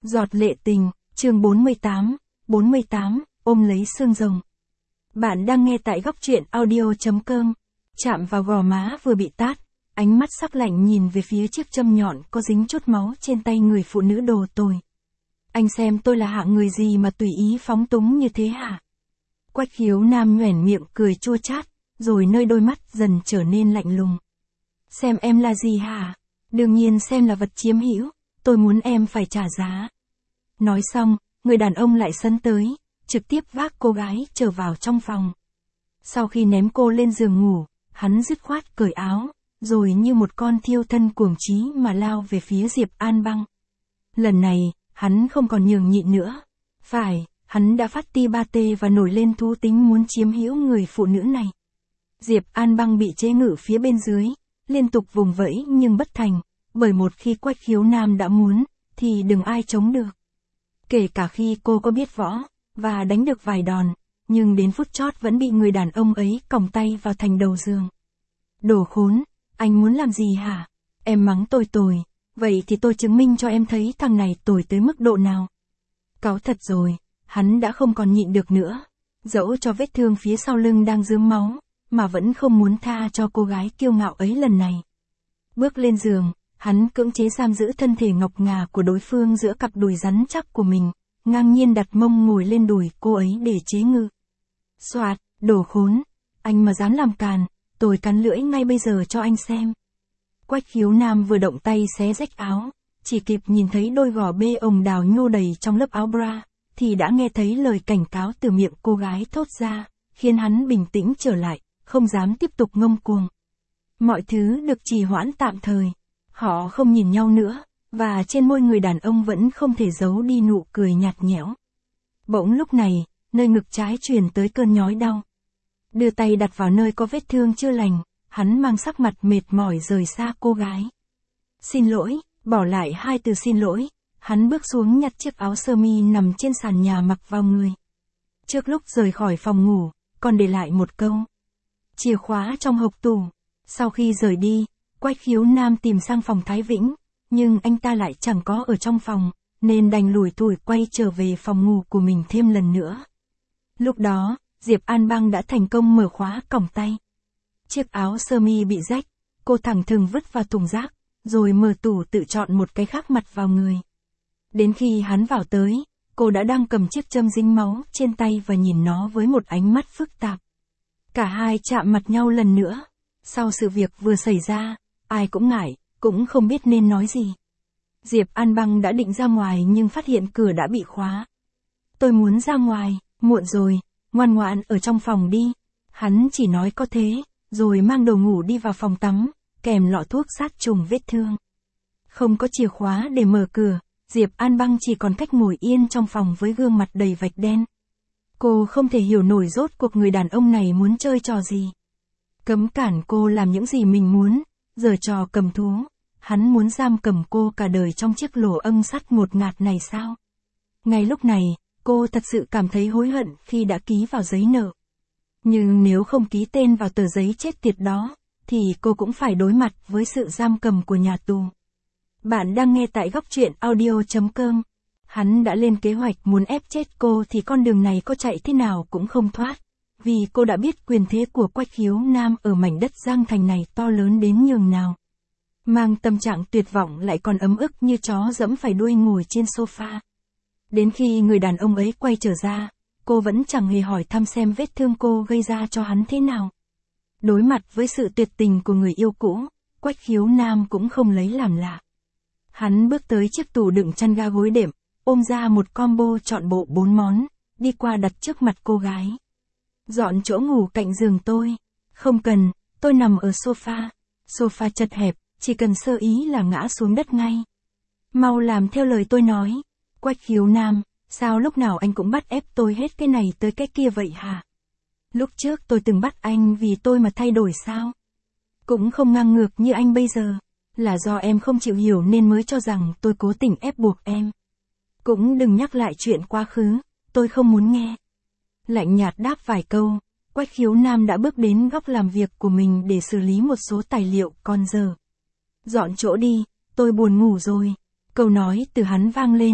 Giọt lệ tình, chương 48, ôm lấy xương rồng. Bạn đang nghe tại góc truyện audio.com. Chạm vào gò má vừa bị tát, ánh mắt sắc lạnh nhìn về phía chiếc châm nhọn có dính chút máu trên tay người phụ nữ đồ tồi. Anh xem tôi là hạng người gì mà tùy ý phóng túng như thế hả? Quách Khiếu Nam nhoẻn miệng cười chua chát, rồi nơi đôi mắt dần trở nên lạnh lùng. Xem em là gì hả? Đương nhiên xem là vật chiếm hữu, tôi muốn em phải trả giá. Nói xong, người đàn ông lại sấn tới, trực tiếp vác cô gái trở vào trong phòng. Sau khi ném cô lên giường ngủ, hắn dứt khoát cởi áo, rồi như một con thiêu thân cuồng chí mà lao về phía Diệp An Băng. Lần này, hắn không còn nhường nhịn nữa. Phải, hắn đã phát ti ba tê và nổi lên thú tính muốn chiếm hữu người phụ nữ này. Diệp An Băng bị chế ngự phía bên dưới, liên tục vùng vẫy nhưng bất thành, bởi một khi Quách Khiếu Nam đã muốn, thì đừng ai chống được. Kể cả khi cô có biết võ, và đánh được vài đòn, nhưng đến phút chót vẫn bị người đàn ông ấy còng tay vào thành đầu giường. Đồ khốn, anh muốn làm gì hả? Em mắng tôi tồi, vậy thì tôi chứng minh cho em thấy thằng này tồi tới mức độ nào. Cáu thật rồi, hắn đã không còn nhịn được nữa, dẫu cho vết thương phía sau lưng đang rớm máu, mà vẫn không muốn tha cho cô gái kiêu ngạo ấy lần này. Bước lên giường, hắn cưỡng chế giam giữ thân thể ngọc ngà của đối phương giữa cặp đùi rắn chắc của mình, ngang nhiên đặt mông ngồi lên đùi cô ấy để chế ngự. Soạt, đồ khốn, anh mà dám làm càn, tôi cắn lưỡi ngay bây giờ cho anh xem. Quách Khiếu Nam vừa động tay xé rách áo, chỉ kịp nhìn thấy đôi gò bê ồng đào nhô đầy trong lớp áo bra, thì đã nghe thấy lời cảnh cáo từ miệng cô gái thốt ra, khiến hắn bình tĩnh trở lại, không dám tiếp tục ngông cuồng. Mọi thứ được trì hoãn tạm thời. Họ không nhìn nhau nữa, và trên môi người đàn ông vẫn không thể giấu đi nụ cười nhạt nhẽo. Bỗng lúc này, nơi ngực trái truyền tới cơn nhói đau. Đưa tay đặt vào nơi có vết thương chưa lành, hắn mang sắc mặt mệt mỏi rời xa cô gái. Xin lỗi, bỏ lại hai từ xin lỗi, hắn bước xuống nhặt chiếc áo sơ mi nằm trên sàn nhà mặc vào người. Trước lúc rời khỏi phòng ngủ, còn để lại một câu. Chìa khóa trong hộc tủ. Sau khi rời đi, Quách Khiếu Nam tìm sang phòng Thái Vĩnh, nhưng anh ta lại chẳng có ở trong phòng, nên đành lủi thủi quay trở về phòng ngủ của mình thêm lần nữa. Lúc đó, Diệp An Băng đã thành công mở khóa còng tay. Chiếc áo sơ mi bị rách, cô thẳng thừng vứt vào thùng rác, rồi mở tủ tự chọn một cái khác mặc vào người. Đến khi hắn vào tới, cô đã đang cầm chiếc châm dính máu trên tay và nhìn nó với một ánh mắt phức tạp. Cả hai chạm mặt nhau lần nữa. Sau sự việc vừa xảy ra, ai cũng ngại, cũng không biết nên nói gì. Diệp An Băng đã định ra ngoài nhưng phát hiện cửa đã bị khóa. Tôi muốn ra ngoài, muộn rồi, ngoan ngoãn ở trong phòng đi. Hắn chỉ nói có thế, rồi mang đồ ngủ đi vào phòng tắm, kèm lọ thuốc sát trùng vết thương. Không có chìa khóa để mở cửa, Diệp An Băng chỉ còn cách ngồi yên trong phòng với gương mặt đầy vạch đen. Cô không thể hiểu nổi rốt cuộc người đàn ông này muốn chơi trò gì. Cấm cản cô làm những gì mình muốn, giở trò cầm thú, hắn muốn giam cầm cô cả đời trong chiếc lỗ âng sắt ngột ngạt này sao? Ngay lúc này, cô thật sự cảm thấy hối hận khi đã ký vào giấy nợ. Nhưng nếu không ký tên vào tờ giấy chết tiệt đó, thì cô cũng phải đối mặt với sự giam cầm của nhà tù. Bạn đang nghe tại góc truyện audio.com. Hắn đã lên kế hoạch muốn ép chết cô thì con đường này có chạy thế nào cũng không thoát. Vì cô đã biết quyền thế của Quách Khiếu Nam ở mảnh đất Giang Thành này to lớn đến nhường nào. Mang tâm trạng tuyệt vọng lại còn ấm ức như chó dẫm phải đuôi ngồi trên sofa. Đến khi người đàn ông ấy quay trở ra, cô vẫn chẳng hề hỏi thăm xem vết thương cô gây ra cho hắn thế nào. Đối mặt với sự tuyệt tình của người yêu cũ, Quách Khiếu Nam cũng không lấy làm lạ. Hắn bước tới chiếc tủ đựng chăn ga gối đệm, ôm ra một combo trọn bộ 4 món, đi qua đặt trước mặt cô gái. Dọn chỗ ngủ cạnh giường tôi. Không cần, tôi nằm ở sofa. Sofa chật hẹp, chỉ cần sơ ý là ngã xuống đất ngay. Mau làm theo lời tôi nói. Quách Khiếu Nam, sao lúc nào anh cũng bắt ép tôi hết cái này tới cái kia vậy hả? Lúc trước tôi từng bắt anh vì tôi mà thay đổi sao? Cũng không ngang ngược như anh bây giờ. Là do em không chịu hiểu nên mới cho rằng tôi cố tình ép buộc em. Cũng đừng nhắc lại chuyện quá khứ, tôi không muốn nghe. Lạnh nhạt đáp vài câu, Quách Khiếu Nam đã bước đến góc làm việc của mình để xử lý một số tài liệu còn dở. Dọn chỗ đi, tôi buồn ngủ rồi. Câu nói từ hắn vang lên,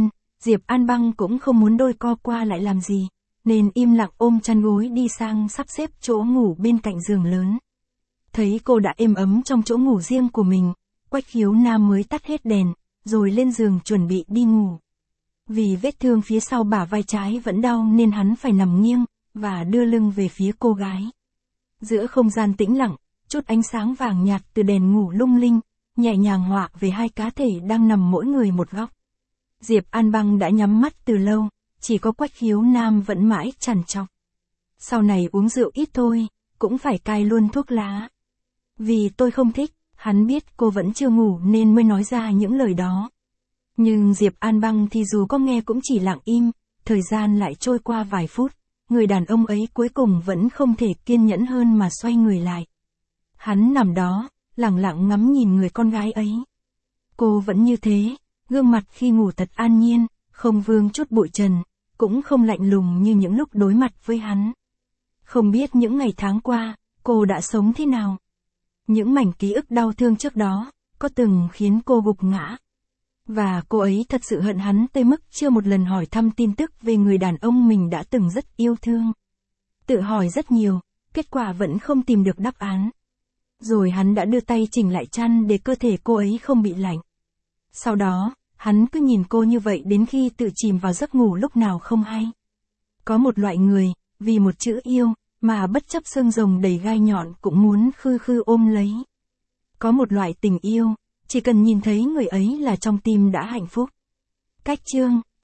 Diệp An Băng cũng không muốn đôi co qua lại làm gì, nên im lặng ôm chăn gối đi sang sắp xếp chỗ ngủ bên cạnh giường lớn. Thấy cô đã êm ấm trong chỗ ngủ riêng của mình, Quách Khiếu Nam mới tắt hết đèn, rồi lên giường chuẩn bị đi ngủ. Vì vết thương phía sau bả vai trái vẫn đau nên hắn phải nằm nghiêng, và đưa lưng về phía cô gái. Giữa không gian tĩnh lặng, chút ánh sáng vàng nhạt từ đèn ngủ lung linh, nhẹ nhàng họa về hai cá thể đang nằm mỗi người một góc. Diệp An Băng đã nhắm mắt từ lâu, chỉ có Quách Khiếu Nam vẫn mãi trằn trọc. Sau này uống rượu ít thôi, cũng phải cai luôn thuốc lá. Vì tôi không thích, hắn biết cô vẫn chưa ngủ nên mới nói ra những lời đó. Nhưng Diệp An Băng thì dù có nghe cũng chỉ lặng im, thời gian lại trôi qua vài phút, người đàn ông ấy cuối cùng vẫn không thể kiên nhẫn hơn mà xoay người lại. Hắn nằm đó, lặng lặng ngắm nhìn người con gái ấy. Cô vẫn như thế, gương mặt khi ngủ thật an nhiên, không vương chút bụi trần, cũng không lạnh lùng như những lúc đối mặt với hắn. Không biết những ngày tháng qua, cô đã sống thế nào? Những mảnh ký ức đau thương trước đó, có từng khiến cô gục ngã? Và cô ấy thật sự hận hắn tới mức chưa một lần hỏi thăm tin tức về người đàn ông mình đã từng rất yêu thương. Tự hỏi rất nhiều, kết quả vẫn không tìm được đáp án. Rồi hắn đã đưa tay chỉnh lại chăn để cơ thể cô ấy không bị lạnh. Sau đó, hắn cứ nhìn cô như vậy đến khi tự chìm vào giấc ngủ lúc nào không hay. Có một loại người, vì một chữ yêu, mà bất chấp xương rồng đầy gai nhọn cũng muốn khư khư ôm lấy. Có một loại tình yêu, chỉ cần nhìn thấy người ấy là trong tim đã hạnh phúc. Cách chương